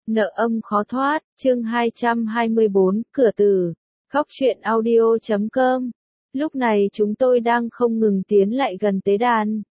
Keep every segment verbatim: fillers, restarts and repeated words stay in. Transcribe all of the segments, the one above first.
Nợ âm khó thoát, chương hai trăm hai mươi bốn, cửa tử. Góc truyện audio chấm com. Lúc này chúng tôi đang không ngừng tiến lại gần tế đàn.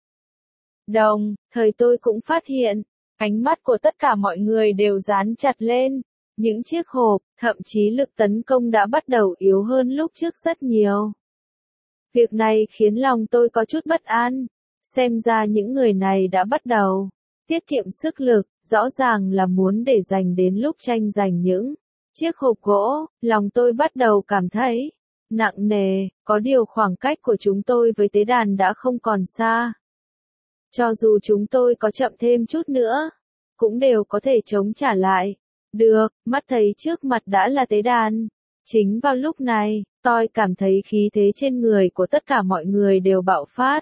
Đồng thời tôi cũng phát hiện, ánh mắt của tất cả mọi người đều dán chặt lên những chiếc hộp, thậm chí lực tấn công đã bắt đầu yếu hơn lúc trước rất nhiều. Việc này khiến lòng tôi có chút bất an, xem ra những người này đã bắt đầu tiết kiệm sức lực, rõ ràng là muốn để dành đến lúc tranh giành những chiếc hộp gỗ. Lòng tôi bắt đầu cảm thấy nặng nề, có điều khoảng cách của chúng tôi với tế đàn đã không còn xa. Cho dù chúng tôi có chậm thêm chút nữa, cũng đều có thể chống trả lại. Được, mắt thấy trước mặt đã là tế đàn. Chính vào lúc này, tôi cảm thấy khí thế trên người của tất cả mọi người đều bạo phát,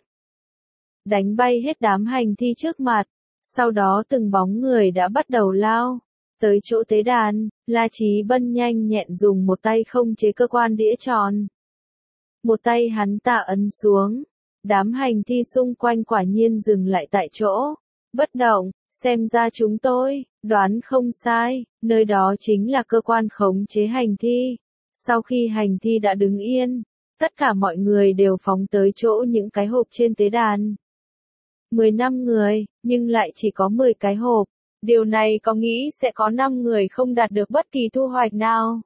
đánh bay hết đám hành thi trước mặt. Sau đó từng bóng người đã bắt đầu lao tới chỗ tế đàn. La Chí Bân nhanh nhẹn dùng một tay không chế cơ quan đĩa tròn, một tay hắn ta ấn xuống. Đám hành thi xung quanh quả nhiên dừng lại tại chỗ, bất động. Xem ra chúng tôi đoán không sai, nơi đó chính là cơ quan khống chế hành thi. Sau khi hành thi đã đứng yên, tất cả mọi người đều phóng tới chỗ những cái hộp trên tế đàn. mười lăm người, nhưng lại chỉ có mười cái hộp. Điều này có nghĩ sẽ có năm người không đạt được bất kỳ thu hoạch nào.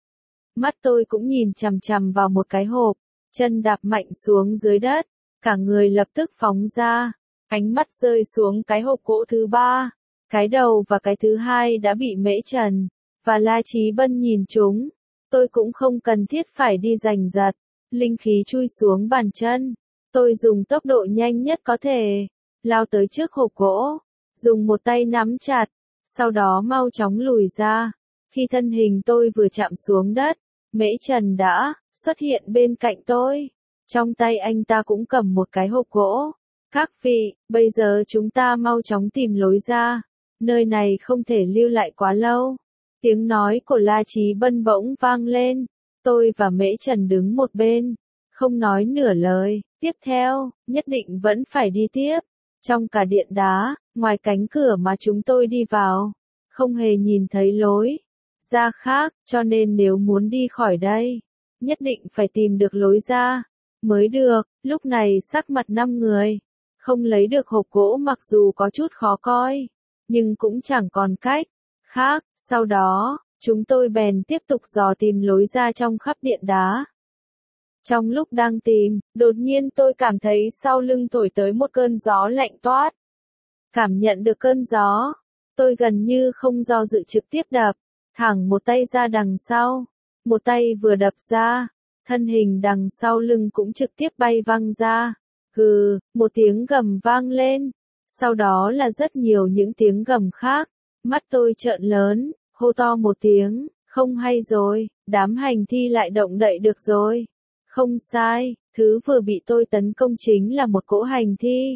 Mắt tôi cũng nhìn chằm chằm vào một cái hộp, chân đạp mạnh xuống dưới đất, cả người lập tức phóng ra. Ánh mắt rơi xuống cái hộp gỗ thứ ba, cái đầu và cái thứ hai đã bị Mễ Trần và La Chí Bân nhìn trúng. Tôi cũng không cần thiết phải đi giành giật, linh khí chui xuống bàn chân. Tôi dùng tốc độ nhanh nhất có thể, lao tới trước hộp gỗ, dùng một tay nắm chặt, sau đó mau chóng lùi ra. Khi thân hình tôi vừa chạm xuống đất, Mễ Trần đã xuất hiện bên cạnh tôi. Trong tay anh ta cũng cầm một cái hộp gỗ. Các vị, bây giờ chúng ta mau chóng tìm lối ra. Nơi này không thể lưu lại quá lâu. Tiếng nói của La Chí Bân bỗng vang lên. Tôi và Mễ Trần đứng một bên, không nói nửa lời. Tiếp theo, nhất định vẫn phải đi tiếp. Trong cả điện đá, ngoài cánh cửa mà chúng tôi đi vào, không hề nhìn thấy lối ra khác, cho nên nếu muốn đi khỏi đây, nhất định phải tìm được lối ra mới được. Lúc này sắc mặt năm người không lấy được hộp gỗ mặc dù có chút khó coi, nhưng cũng chẳng còn cách khác. Sau đó, chúng tôi bèn tiếp tục dò tìm lối ra trong khắp điện đá. Trong lúc đang tìm, đột nhiên tôi cảm thấy sau lưng thổi tới một cơn gió lạnh toát. Cảm nhận được cơn gió, tôi gần như không do dự trực tiếp đập thẳng một tay ra đằng sau. Một tay vừa đập ra, thân hình đằng sau lưng cũng trực tiếp bay văng ra. Gừ, một tiếng gầm vang lên, sau đó là rất nhiều những tiếng gầm khác. Mắt tôi trợn lớn, hô to một tiếng, không hay rồi, đám hành thi lại động đậy được rồi. Không sai, thứ vừa bị tôi tấn công chính là một cỗ hành thi.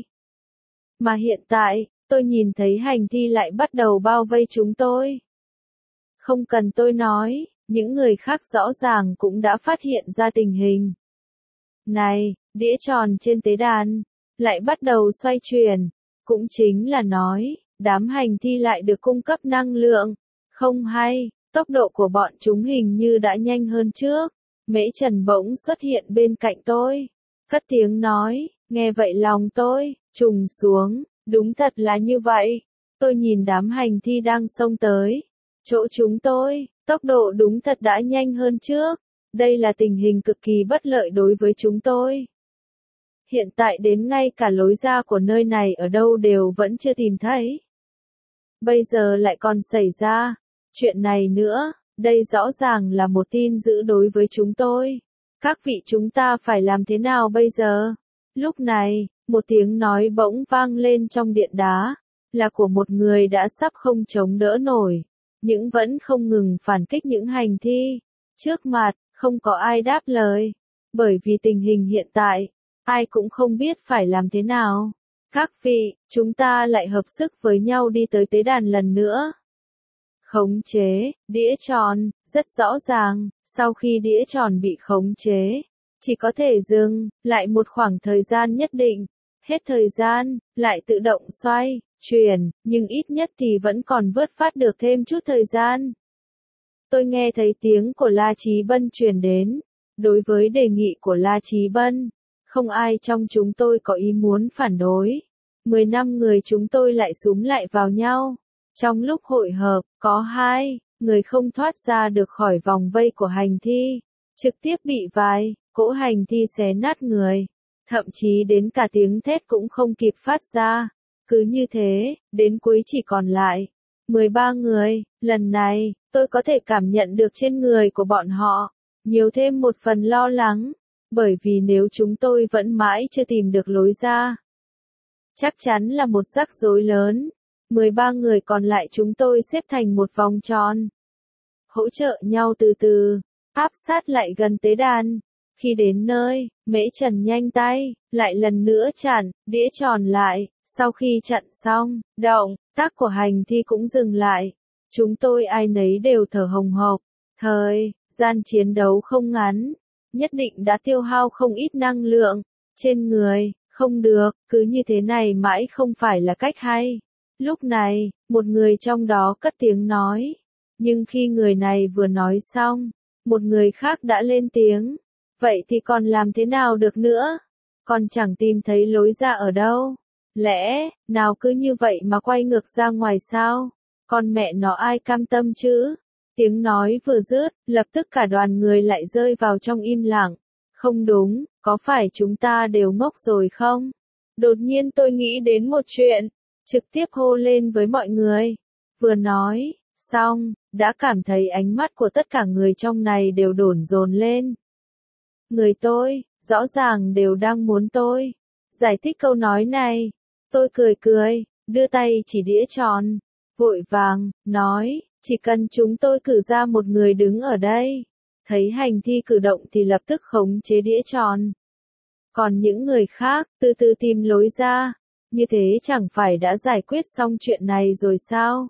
Mà hiện tại, tôi nhìn thấy hành thi lại bắt đầu bao vây chúng tôi. Không cần tôi nói, những người khác rõ ràng cũng đã phát hiện ra tình hình này. Đĩa tròn trên tế đàn lại bắt đầu xoay chuyển, cũng chính là nói, đám hành thi lại được cung cấp năng lượng. Không hay, tốc độ của bọn chúng hình như đã nhanh hơn trước. Mễ Trần bỗng xuất hiện bên cạnh tôi, cất tiếng nói. Nghe vậy lòng tôi trùng xuống, đúng thật là như vậy. Tôi nhìn đám hành thi đang xông tới chỗ chúng tôi, tốc độ đúng thật đã nhanh hơn trước. Đây là tình hình cực kỳ bất lợi đối với chúng tôi. Hiện tại đến ngay cả lối ra của nơi này ở đâu đều vẫn chưa tìm thấy. Bây giờ lại còn xảy ra chuyện này nữa, đây rõ ràng là một tin dữ đối với chúng tôi. Các vị, chúng ta phải làm thế nào bây giờ? Lúc này, một tiếng nói bỗng vang lên trong điện đá, là của một người đã sắp không chống đỡ nổi, nhưng vẫn không ngừng phản kích những hành thi trước mặt. Không có ai đáp lời, bởi vì tình hình hiện tại, ai cũng không biết phải làm thế nào. Các vị, chúng ta lại hợp sức với nhau đi tới tế đàn lần nữa. Khống chế đĩa tròn, rất rõ ràng, sau khi đĩa tròn bị khống chế, chỉ có thể dừng lại một khoảng thời gian nhất định. Hết thời gian, lại tự động xoay chuyển, nhưng ít nhất thì vẫn còn vớt phát được thêm chút thời gian. Tôi nghe thấy tiếng của La Chí Bân truyền đến. Đối với đề nghị của La Chí Bân, không ai trong chúng tôi có ý muốn phản đối. Mười năm người chúng tôi lại súm lại vào nhau. Trong lúc hội hợp, có hai người không thoát ra được khỏi vòng vây của hành thi, trực tiếp bị vài cỗ hành thi xé nát người. Thậm chí đến cả tiếng thét cũng không kịp phát ra. Cứ như thế, đến cuối chỉ còn lại mười ba người. Lần này, tôi có thể cảm nhận được trên người của bọn họ nhiều thêm một phần lo lắng, bởi vì nếu chúng tôi vẫn mãi chưa tìm được lối ra, chắc chắn là một rắc rối lớn. mười ba người còn lại chúng tôi xếp thành một vòng tròn, hỗ trợ nhau từ từ, áp sát lại gần tế đàn. Khi đến nơi, Mễ Trần nhanh tay, lại lần nữa chặn, đĩa tròn lại. Sau khi chặn xong, động tác của hành thi cũng dừng lại. Chúng tôi ai nấy đều thở hồng hộc. Thời gian chiến đấu không ngắn, nhất định đã tiêu hao không ít năng lượng trên người. Không được, cứ như thế này mãi không phải là cách hay. Lúc này, một người trong đó cất tiếng nói. Nhưng khi người này vừa nói xong, một người khác đã lên tiếng. Vậy thì còn làm thế nào được nữa? Còn chẳng tìm thấy lối ra ở đâu. Lẽ nào cứ như vậy mà quay ngược ra ngoài sao? Con mẹ nó ai cam tâm chứ? Tiếng nói vừa dứt, lập tức cả đoàn người lại rơi vào trong im lặng. Không đúng, có phải chúng ta đều ngốc rồi không? Đột nhiên tôi nghĩ đến một chuyện, trực tiếp hô lên với mọi người. Vừa nói xong, đã cảm thấy ánh mắt của tất cả người trong này đều đổn dồn lên. Người tôi, rõ ràng đều đang muốn tôi giải thích câu nói này. Tôi cười cười, đưa tay chỉ đĩa tròn, vội vàng, nói, chỉ cần chúng tôi cử ra một người đứng ở đây, thấy hành thi cử động thì lập tức khống chế đĩa tròn. Còn những người khác, từ từ tìm lối ra, như thế chẳng phải đã giải quyết xong chuyện này rồi sao?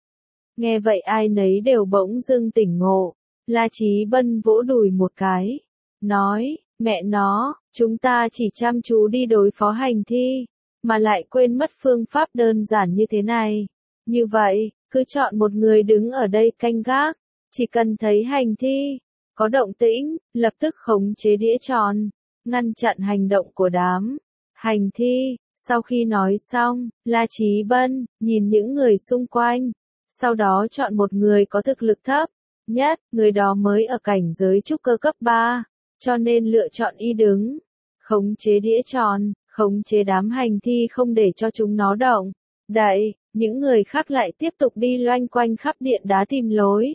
Nghe vậy ai nấy đều bỗng dưng tỉnh ngộ. La Chí Bân vỗ đùi một cái, nói, mẹ nó, chúng ta chỉ chăm chú đi đối phó hành thi, mà lại quên mất phương pháp đơn giản như thế này. Như vậy, cứ chọn một người đứng ở đây canh gác, chỉ cần thấy hành thi có động tĩnh, lập tức khống chế đĩa tròn, ngăn chặn hành động của đám hành thi. Sau khi nói xong, La Chí Bân nhìn những người xung quanh, sau đó chọn một người có thực lực thấp nhất, người đó mới ở cảnh giới trúc cơ cấp ba, cho nên lựa chọn y đứng, khống chế đĩa tròn, khống chế đám hành thi không để cho chúng nó động đậy. Những người khác lại tiếp tục đi loanh quanh khắp điện đá tìm lối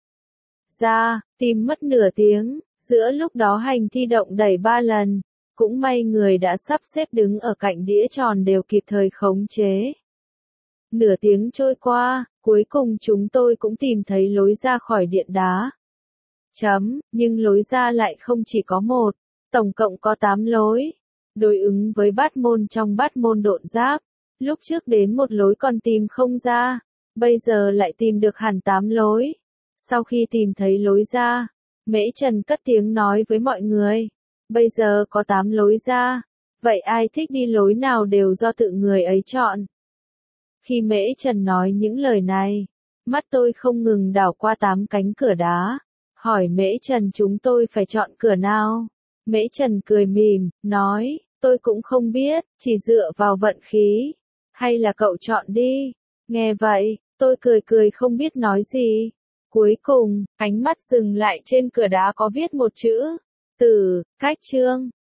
ra, tìm mất nửa tiếng. Giữa lúc đó hành thi động đẩy ba lần, cũng may người đã sắp xếp đứng ở cạnh đĩa tròn đều kịp thời khống chế. Nửa tiếng trôi qua, cuối cùng chúng tôi cũng tìm thấy lối ra khỏi điện đá. Chấm, nhưng lối ra lại không chỉ có một, tổng cộng có tám lối. Đối ứng với bát môn trong bát môn độn giáp, lúc trước đến một lối còn tìm không ra, bây giờ lại tìm được hẳn tám lối. Sau khi tìm thấy lối ra, Mễ Trần cất tiếng nói với mọi người, bây giờ có tám lối ra, vậy ai thích đi lối nào đều do tự người ấy chọn. Khi Mễ Trần nói những lời này, mắt tôi không ngừng đảo qua tám cánh cửa đá, hỏi Mễ Trần chúng tôi phải chọn cửa nào. Mễ Trần cười mỉm, nói, tôi cũng không biết, chỉ dựa vào vận khí, hay là cậu chọn đi. Nghe vậy, tôi cười cười không biết nói gì. Cuối cùng, ánh mắt dừng lại trên cửa đá có viết một chữ, Tử, Cách Trương.